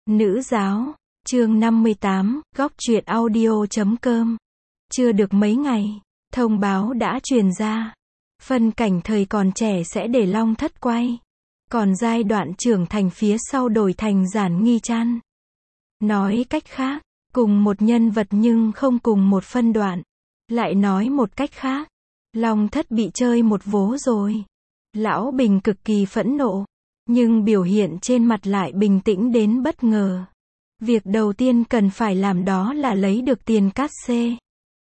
Nữ giáo, chương 58, góc truyện audio.com. Chưa được mấy ngày, thông báo đã truyền ra. Phân cảnh thời còn trẻ sẽ để Long Thất quay. Còn giai đoạn trưởng thành phía sau đổi thành Giản Nghi Trăn. Nói cách khác, cùng một nhân vật nhưng không cùng một phân đoạn. Lại nói một cách khác, Long Thất bị chơi một vố rồi. Lão Bình cực kỳ phẫn nộ, nhưng biểu hiện trên mặt lại bình tĩnh đến bất ngờ. Việc đầu tiên cần phải làm đó là lấy được tiền cát xê.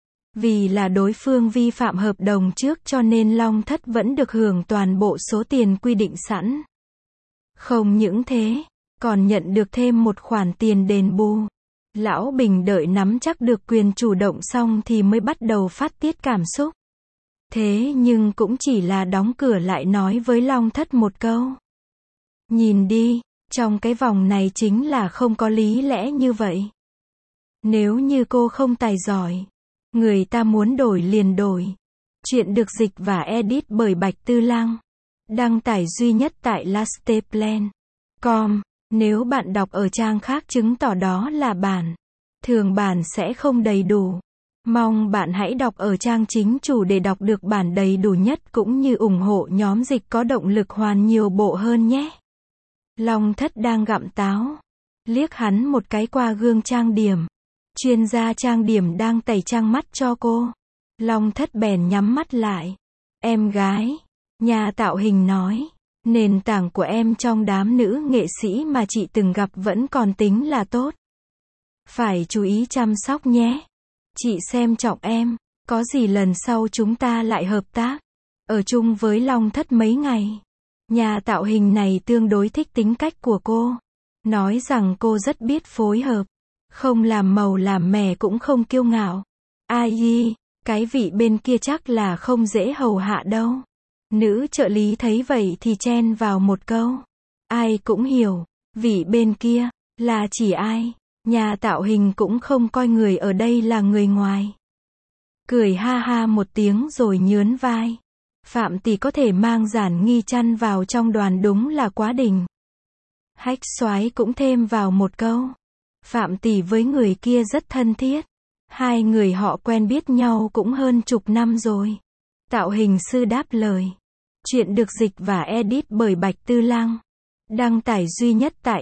Vì là đối phương vi phạm hợp đồng trước cho nên Long Thất vẫn được hưởng toàn bộ số tiền quy định sẵn. Không những thế, còn nhận được thêm một khoản tiền đền bù. Lão Bình đợi nắm chắc được quyền chủ động xong thì mới bắt đầu phát tiết cảm xúc. Thế nhưng cũng chỉ là đóng cửa lại nói với Long Thất một câu. Nhìn đi, trong cái vòng này chính là không có lý lẽ như vậy. Nếu như cô không tài giỏi, người ta muốn đổi liền đổi. Chuyện được dịch và edit bởi Bạch Tư Lăng. Đăng tải duy nhất tại lasteplan.com. Nếu bạn đọc ở trang khác chứng tỏ đó là bản. Thường bản sẽ không đầy đủ. Mong bạn hãy đọc ở trang chính chủ để đọc được bản đầy đủ nhất cũng như ủng hộ nhóm dịch có động lực hoàn nhiều bộ hơn nhé. Long Thất đang gặm táo. Liếc hắn một cái qua gương trang điểm. Chuyên gia trang điểm đang tẩy trang mắt cho cô. Long Thất bèn nhắm mắt lại. Em gái, nhà tạo hình nói, nền tảng của em trong đám nữ nghệ sĩ mà chị từng gặp vẫn còn tính là tốt. Phải chú ý chăm sóc nhé. Chị xem trọng em, có gì lần sau chúng ta lại hợp tác. Ở chung với Long Thất mấy ngày. Nhà tạo hình này tương đối thích tính cách của cô. Nói rằng cô rất biết phối hợp. Không làm màu làm mè cũng không kiêu ngạo. Ai, cái vị bên kia chắc là không dễ hầu hạ đâu. Nữ trợ lý thấy vậy thì chen vào một câu. Ai cũng hiểu, vị bên kia, là chỉ ai. Nhà tạo hình cũng không coi người ở đây là người ngoài. Cười ha ha một tiếng rồi nhớn vai. Phạm tỷ có thể mang Giản Nghi Trăn vào trong đoàn đúng là quá đỉnh. Hách Soái cũng thêm vào một câu. Phạm tỷ với người kia rất thân thiết. Hai người họ quen biết nhau cũng hơn chục năm rồi. Tạo hình sư đáp lời. Chuyện được dịch và edit bởi Bạch Tư Lăng. Đăng tải duy nhất tại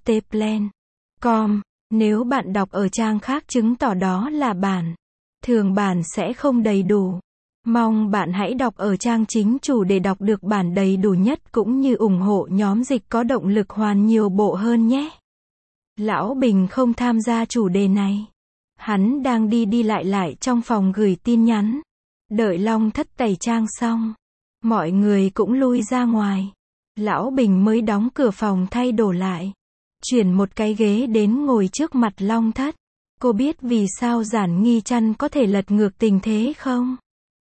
lasteplan.com. Nếu bạn đọc ở trang khác chứng tỏ đó là bản. Thường bản sẽ không đầy đủ. Mong bạn hãy đọc ở trang chính chủ để đọc được bản đầy đủ nhất cũng như ủng hộ nhóm dịch có động lực hoàn nhiều bộ hơn nhé. Lão Bình không tham gia chủ đề này. Hắn đang đi lại trong phòng gửi tin nhắn. Đợi Long Thất tẩy trang xong. Mọi người cũng lui ra ngoài. Lão Bình mới đóng cửa phòng thay đồ lại. Chuyển một cái ghế đến ngồi trước mặt Long Thất. Cô biết vì sao Giản Nghi Trăn có thể lật ngược tình thế không?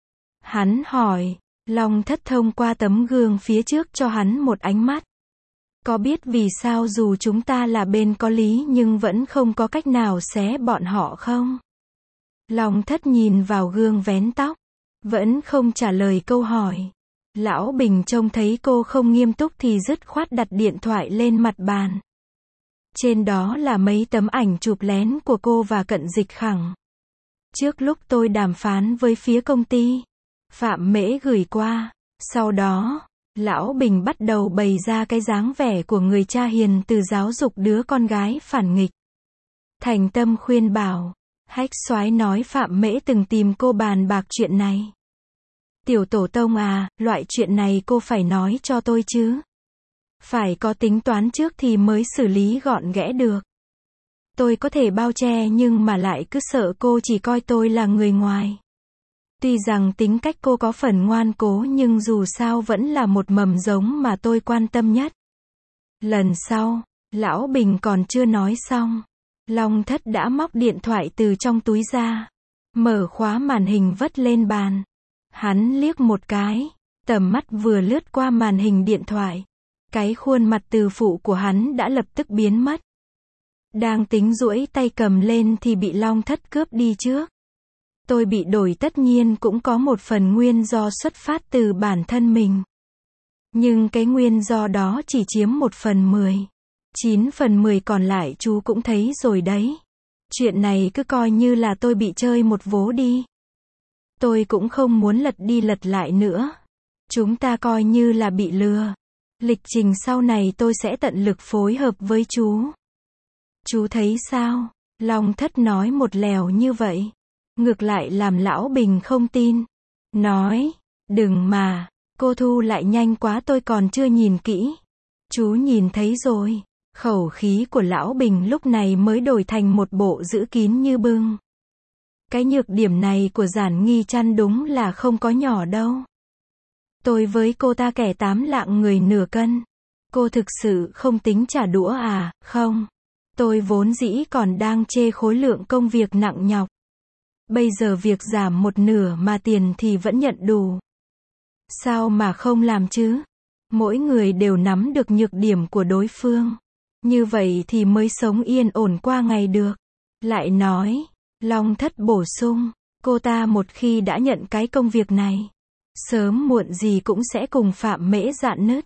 Hắn hỏi. Long Thất thông qua tấm gương phía trước cho hắn một ánh mắt. Có biết vì sao dù chúng ta là bên có lý nhưng vẫn không có cách nào xé bọn họ không? Long Thất nhìn vào gương vén tóc. Vẫn không trả lời câu hỏi. Lão Bình trông thấy cô không nghiêm túc thì dứt khoát đặt điện thoại lên mặt bàn. Trên đó là mấy tấm ảnh chụp lén của cô và Cận Dịch Khẳng. Trước lúc tôi đàm phán với phía công ty, Phạm Mễ gửi qua. Sau đó, Lão Bình bắt đầu bày ra cái dáng vẻ của người cha hiền từ giáo dục đứa con gái phản nghịch. Thành tâm khuyên bảo. Hách Soái nói Phạm Mễ từng tìm cô bàn bạc chuyện này. Tiểu tổ tông à, loại chuyện này cô phải nói cho tôi chứ. Phải có tính toán trước thì mới xử lý gọn ghẽ được. Tôi có thể bao che nhưng mà lại cứ sợ cô chỉ coi tôi là người ngoài. Tuy rằng tính cách cô có phần ngoan cố nhưng dù sao vẫn là một mầm giống mà tôi quan tâm nhất. Lần sau, Lão Bình còn chưa nói xong. Long Thất đã móc điện thoại từ trong túi ra. Mở khóa màn hình vất lên bàn. Hắn liếc một cái. Tầm mắt vừa lướt qua màn hình điện thoại. Cái khuôn mặt từ phụ của hắn đã lập tức biến mất. Đang tính duỗi tay cầm lên thì bị Long Thất cướp đi trước. Tôi bị đổi tất nhiên cũng có một phần nguyên do xuất phát từ bản thân mình. Nhưng cái nguyên do đó chỉ chiếm 1/10. 9 phần 10 còn lại chú cũng thấy rồi đấy. Chuyện này cứ coi như là tôi bị chơi một vố đi. Tôi cũng không muốn lật đi lật lại nữa. Chúng ta coi như là bị lừa. Lịch trình sau này tôi sẽ tận lực phối hợp với chú. Chú thấy sao? Long Thất nói một lèo như vậy. Ngược lại làm Lão Bình không tin. Nói, đừng mà, cô thu lại nhanh quá tôi còn chưa nhìn kỹ. Chú nhìn thấy rồi. Khẩu khí của Lão Bình lúc này mới đổi thành một bộ giữ kín như bưng. Cái nhược điểm này của Giản Nghi Trăn đúng là không có nhỏ đâu. Tôi với cô ta kẻ 8 lạng người nửa cân. Cô thực sự không tính trả đũa à? Không. Tôi vốn dĩ còn đang chê khối lượng công việc nặng nhọc. Bây giờ việc giảm một nửa mà tiền thì vẫn nhận đủ. Sao mà không làm chứ? Mỗi người đều nắm được nhược điểm của đối phương. Như vậy thì mới sống yên ổn qua ngày được. Lại nói, Long Thất bổ sung, cô ta một khi đã nhận cái công việc này, sớm muộn gì cũng sẽ cùng Phạm Mễ rạn nứt.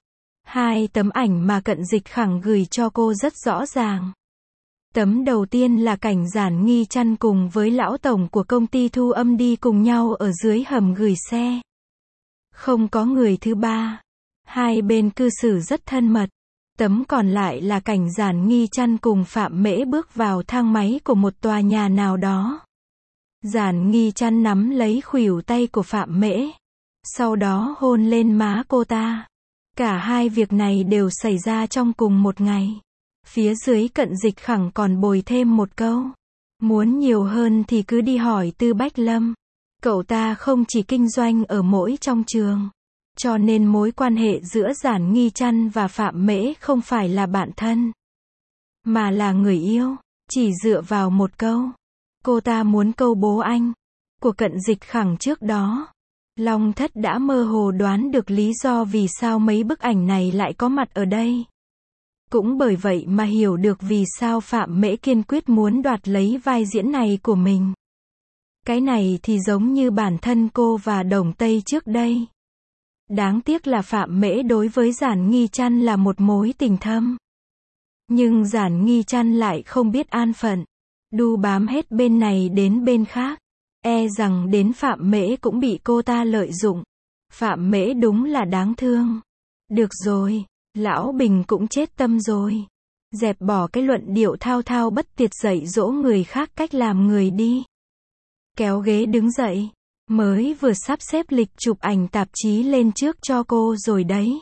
2 tấm ảnh mà Cận Dịch Khẳng gửi cho cô rất rõ ràng. Tấm đầu tiên là cảnh Giản Nghi Trăn cùng với lão tổng của công ty thu âm đi cùng nhau ở dưới hầm gửi xe. Không có người thứ ba. Hai bên cư xử rất thân mật. Tấm còn lại là cảnh Giản Nghi Trăn cùng Phạm Mễ bước vào thang máy của một tòa nhà nào đó. Giản Nghi Trăn nắm lấy khuỷu tay của Phạm Mễ, sau đó hôn lên má cô ta. Cả hai việc này đều xảy ra trong cùng một ngày. Phía dưới Cận Dịch Khẳng còn bồi thêm một câu. Muốn nhiều hơn thì cứ đi hỏi Tư Bách Lâm. Cậu ta không chỉ kinh doanh ở mỗi trong trường. Cho nên mối quan hệ giữa Giản Nghi Trăn và Phạm Mễ không phải là bạn thân, mà là người yêu. Chỉ dựa vào một câu, cô ta muốn câu bố anh, của Cận Dịch Khẳng trước đó. Long Thất đã mơ hồ đoán được lý do vì sao mấy bức ảnh này lại có mặt ở đây. Cũng bởi vậy mà hiểu được vì sao Phạm Mễ kiên quyết muốn đoạt lấy vai diễn này của mình. Cái này thì giống như bản thân cô và Đồng Tây trước đây. Đáng tiếc là Phạm Mễ đối với Giản Nghi Trăn là một mối tình thâm. Nhưng Giản Nghi Trăn lại không biết an phận, đu bám hết bên này đến bên khác. E rằng đến Phạm Mễ cũng bị cô ta lợi dụng. Phạm Mễ đúng là đáng thương. Được rồi, Lão Bình cũng chết tâm rồi. Dẹp bỏ cái luận điệu thao thao bất tuyệt dạy dỗ người khác cách làm người đi. Kéo ghế đứng dậy. Mới vừa sắp xếp lịch chụp ảnh tạp chí lên trước cho cô rồi đấy.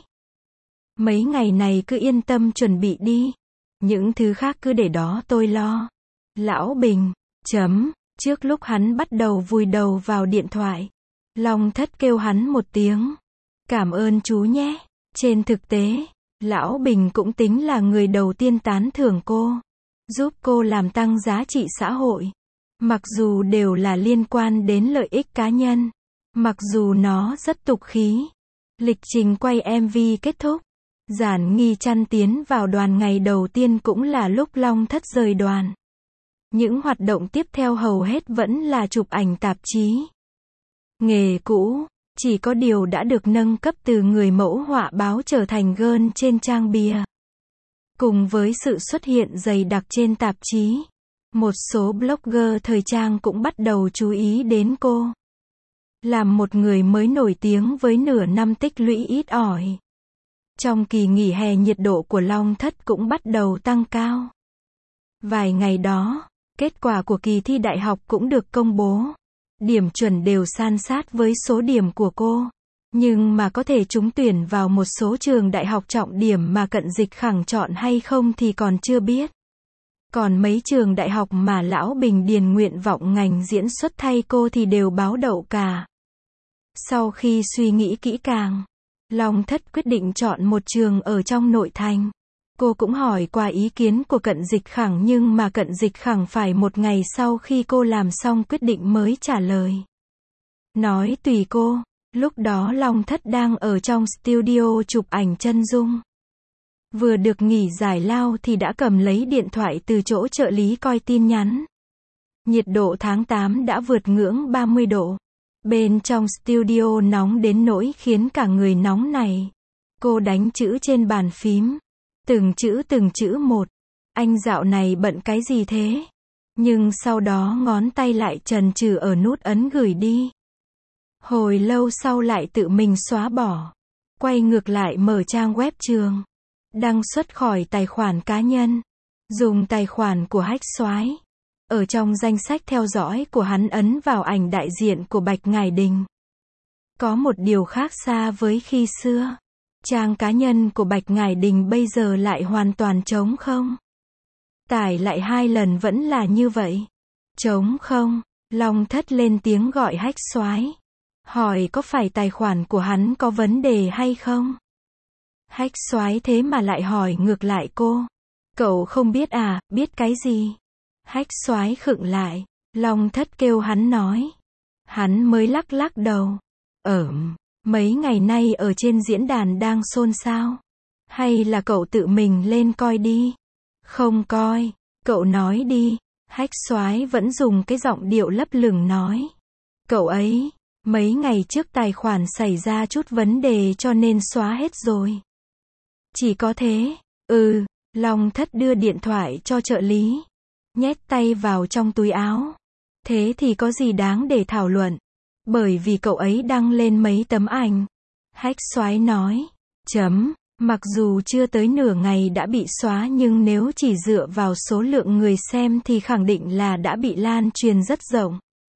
Mấy ngày này cứ yên tâm chuẩn bị đi. Những thứ khác cứ để đó tôi lo. Lão Bình, trước lúc hắn bắt đầu vùi đầu vào điện thoại, Long Thất kêu hắn một tiếng. Cảm ơn chú nhé. Trên thực tế, Lão Bình cũng tính là người đầu tiên tán thưởng cô. Giúp cô làm tăng giá trị xã hội. Mặc dù đều là liên quan đến lợi ích cá nhân. Mặc dù nó rất tục khí. Lịch trình quay MV kết thúc. Giản Nghi Trăn tiến vào đoàn ngày đầu tiên cũng là lúc Long Thất rời đoàn. Những hoạt động tiếp theo hầu hết vẫn là chụp ảnh tạp chí. Nghề cũ, chỉ có điều đã được nâng cấp từ người mẫu họa báo trở thành girl trên trang bìa. Cùng với sự xuất hiện dày đặc trên tạp chí, một số blogger thời trang cũng bắt đầu chú ý đến cô. Làm một người mới nổi tiếng với nửa năm tích lũy ít ỏi. Trong kỳ nghỉ hè nhiệt độ của Long Thất cũng bắt đầu tăng cao. Vài ngày đó, kết quả của kỳ thi đại học cũng được công bố. Điểm chuẩn đều san sát với số điểm của cô. Nhưng mà có thể trúng tuyển vào một số trường đại học trọng điểm mà Cận Dịch Khẳng chọn hay không thì còn chưa biết. Còn mấy trường đại học mà Lão Bình điền nguyện vọng ngành diễn xuất thay cô thì đều báo đậu cả. Sau khi suy nghĩ kỹ càng, Long Thất quyết định chọn một trường ở trong nội thành. Cô cũng hỏi qua ý kiến của Cận Dịch Khẳng nhưng mà Cận Dịch Khẳng phải một ngày sau khi cô làm xong quyết định mới trả lời. Nói tùy cô. Lúc đó Long Thất đang ở trong studio chụp ảnh chân dung. Vừa được nghỉ giải lao thì đã cầm lấy điện thoại từ chỗ trợ lý coi tin nhắn. Nhiệt độ tháng 8 đã vượt ngưỡng 30 độ. Bên trong studio nóng đến nỗi khiến cả người nóng này. Cô đánh chữ trên bàn phím. từng chữ một. Anh dạo này bận cái gì thế? Nhưng sau đó ngón tay lại chần chừ ở nút ấn gửi đi. Hồi lâu sau lại tự mình xóa bỏ. Quay ngược lại mở trang web trường. Đăng xuất khỏi tài khoản cá nhân. Dùng tài khoản của Hách Soái. Ở trong danh sách theo dõi của hắn ấn vào ảnh đại diện của Bạch Ngải Đình. Có một điều khác xa với khi xưa. Trang cá nhân của Bạch Ngải Đình bây giờ lại hoàn toàn trống không. Tải lại 2 lần vẫn là như vậy. Trống không. Long Thất lên tiếng gọi Hách Soái. Hỏi có phải tài khoản của hắn có vấn đề hay không? Hách Soái thế mà lại hỏi ngược lại cô. Cậu không biết à, biết cái gì? Hách Soái khựng lại. Long Thất kêu hắn nói. Hắn mới lắc lắc đầu. Mấy ngày nay ở trên diễn đàn đang xôn xao. Hay là cậu tự mình lên coi đi? Không coi, cậu nói đi. Hách Soái vẫn dùng cái giọng điệu lấp lửng nói. Cậu ấy, mấy ngày trước tài khoản xảy ra chút vấn đề cho nên xóa hết rồi. Chỉ có thế. Long Thất đưa điện thoại cho trợ lý. Nhét tay vào trong túi áo. Thế thì có gì đáng để thảo luận. Bởi vì cậu ấy đăng lên mấy tấm ảnh. Hách Soái nói. Mặc dù chưa tới nửa ngày đã bị xóa nhưng nếu chỉ dựa vào số lượng người xem thì khẳng định là đã bị lan truyền rất rộng.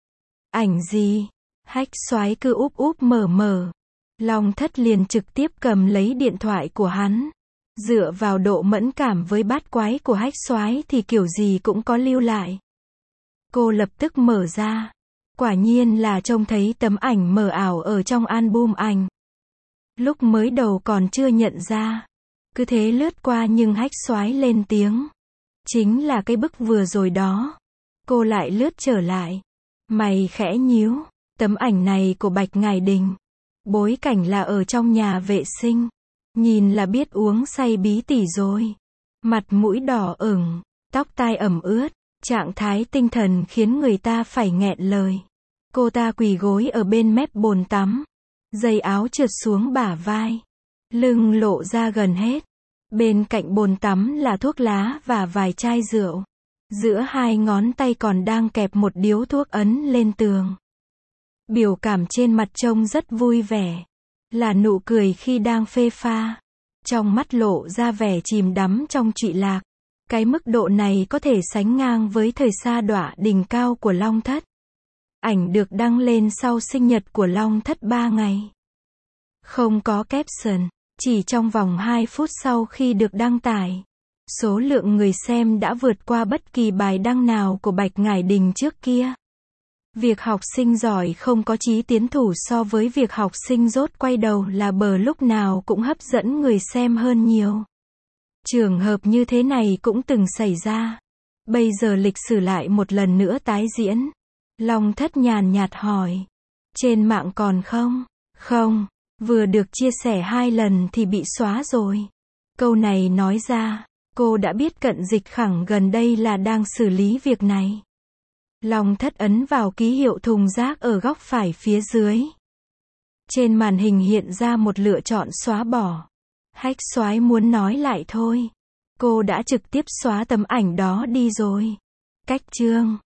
Ảnh gì? Hách Soái cứ úp úp mở mở. Long Thất liền trực tiếp cầm lấy điện thoại của hắn. Dựa vào độ mẫn cảm với bát quái của Hách Soái thì kiểu gì cũng có lưu lại. Cô lập tức mở ra. Quả nhiên là trông thấy tấm ảnh mờ ảo ở trong album ảnh. Lúc mới đầu còn chưa nhận ra. Cứ thế lướt qua nhưng Hách Soái lên tiếng. Chính là cái bức vừa rồi đó. Cô lại lướt trở lại. Mày khẽ nhíu. Tấm ảnh này của Bạch Ngải Đình. Bối cảnh là ở trong nhà vệ sinh. Nhìn là biết uống say bí tỉ rồi. Mặt mũi đỏ ửng. Tóc tai ẩm ướt. Trạng thái tinh thần khiến người ta phải nghẹn lời. Cô ta quỳ gối ở bên mép bồn tắm. Dây áo trượt xuống bả vai. Lưng lộ ra gần hết. Bên cạnh bồn tắm là thuốc lá và vài chai rượu. Giữa hai ngón tay còn đang kẹp một điếu thuốc ấn lên tường. Biểu cảm trên mặt trông rất vui vẻ. Là nụ cười khi đang phê pha. Trong mắt lộ ra vẻ chìm đắm trong trụy lạc. Cái mức độ này có thể sánh ngang với thời sa đọa đỉnh cao của Long Thất. Ảnh được đăng lên sau sinh nhật của Long Thất 3 ngày. Không có caption, chỉ trong vòng 2 phút sau khi được đăng tải. Số lượng người xem đã vượt qua bất kỳ bài đăng nào của Bạch Ngải Đình trước kia. Việc học sinh giỏi không có chí tiến thủ so với việc học sinh dốt quay đầu là bờ lúc nào cũng hấp dẫn người xem hơn nhiều. Trường hợp như thế này cũng từng xảy ra. Bây giờ lịch sử lại một lần nữa tái diễn. Long Thất nhàn nhạt hỏi. Trên mạng còn không? Không, vừa được chia sẻ 2 lần thì bị xóa rồi. Câu này nói ra, cô đã biết Cận Dịch Khẳng gần đây là đang xử lý việc này. Long Thất ấn vào ký hiệu thùng rác ở góc phải phía dưới. Trên màn hình hiện ra một lựa chọn xóa bỏ. Hách Soái muốn nói lại thôi. Cô đã trực tiếp xóa tấm ảnh đó đi rồi. Cách chương